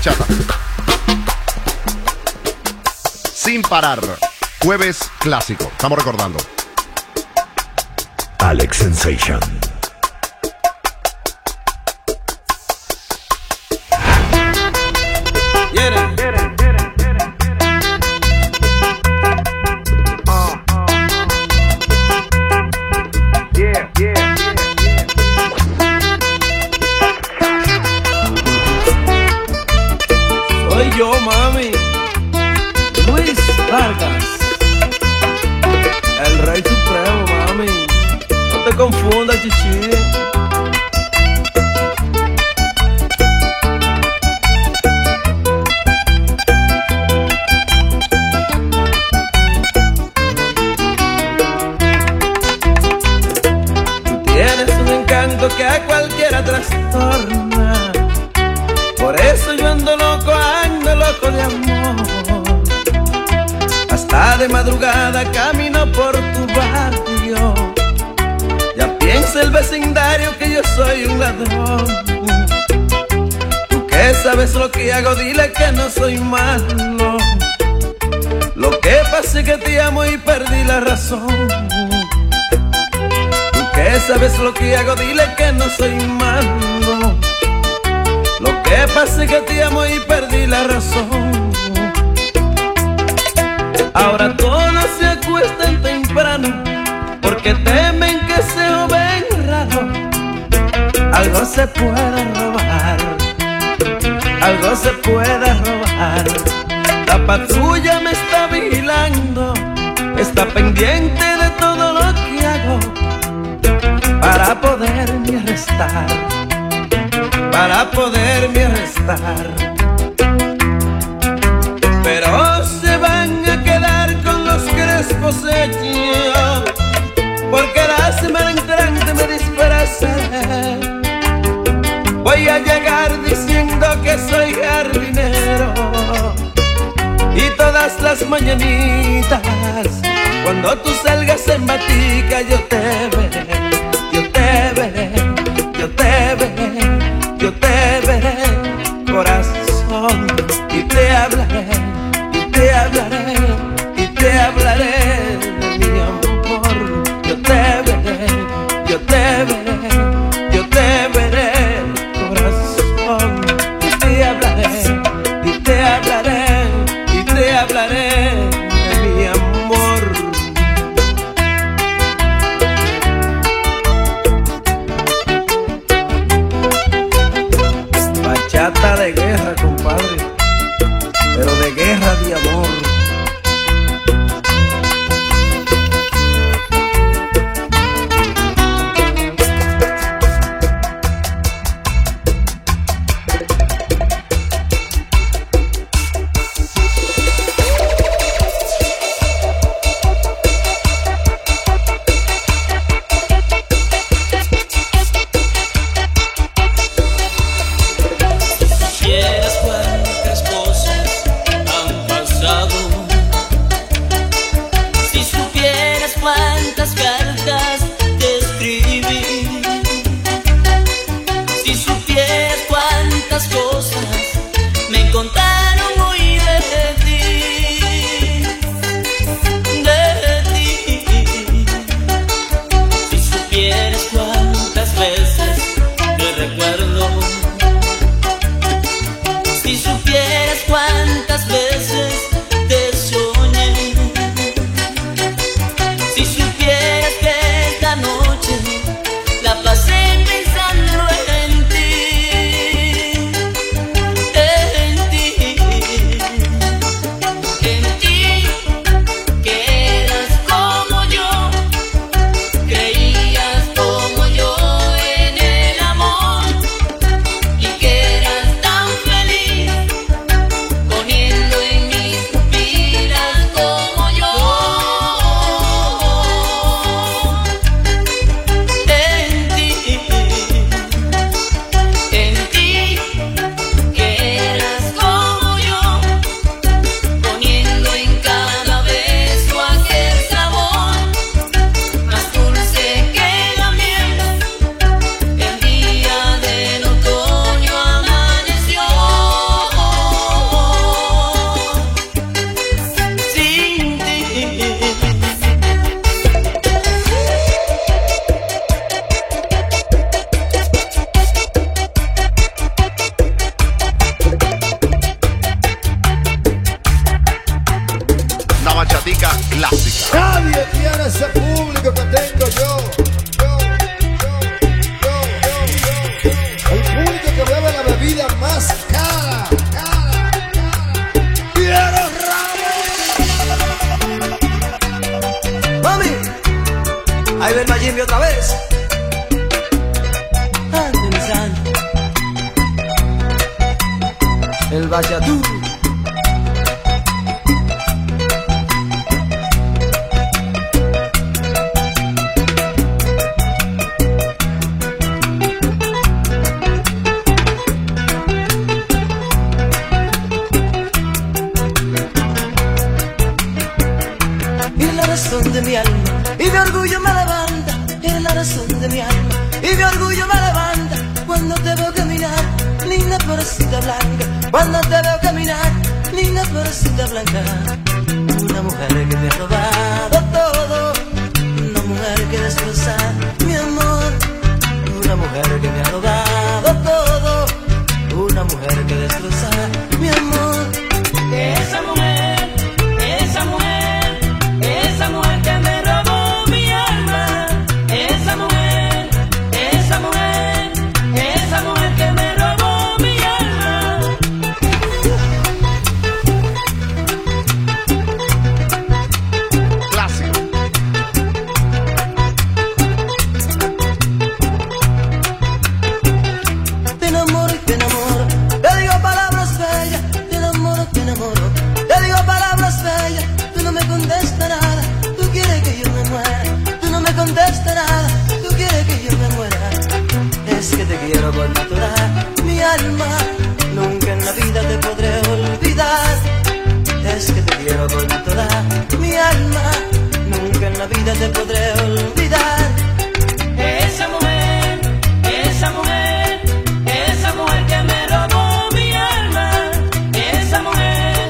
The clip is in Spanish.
bachata. Sin parar. Jueves clásico. Estamos recordando. Alex Sensation. Soy yo, mami, Luis Vargas, el rey supremo, mami. No te confundas, chichi. Que a cualquiera trastorna. Por eso yo ando loco de amor. Hasta de madrugada camino por tu barrio. Ya piensa el vecindario que yo soy un ladrón. Tú que sabes lo que hago, dile que no soy malo. Lo que pasa es que te amo y perdí la razón. Que sabes lo que hago, dile que no soy malo. Lo que pasa es que te amo y perdí la razón. Ahora todos se acuestan temprano porque temen que se ven raro. Algo se puede robar, algo se puede robar. La patrulla me está vigilando, está pendiente de todo lo que hago. Para poderme arrestar, para poderme arrestar. Pero se van a quedar con los crespos hechos, porque la semana entrante me disfrazaré. Voy a llegar diciendo que soy jardinero, y todas las mañanitas, cuando tú salgas en batica, yo te veré. Yo te veré, corazón, y te hablaré, y te hablaré, y te hablaré de mi amor. Yo te veré, yo te veré, yo te veré, corazón, y te hablaré, y te hablaré, y te hablaré de mi amor. Bachata de guerra, compadre, pero de guerra de amor. el bachatú. De mi alma y mi orgullo me levanta, eres la razón de mi alma y mi orgullo me levanta cuando te veo caminar, linda florecita blanca, cuando te veo caminar, linda florecita blanca. Una mujer que me ha robado todo, una mujer que destroza mi amor, una mujer que me ha robado todo, una mujer que destroza mi amor. Esa mujer, esa mujer, esa mujer que me robó mi alma, esa mujer, esa mujer, esa mujer que me robó mi alma. Clásico. Te enamoro y te enamoro, te digo palabras bellas, te enamoro, te enamoro, te digo palabras bellas, tú no me contestas nada, tú quieres que yo me muera, tú no me contestas nada, tú quieres que yo me muera. Es que te quiero con toda mi alma, nunca en la vida te podré olvidar. Es que te quiero con toda mi alma, nunca en la vida te podré olvidar.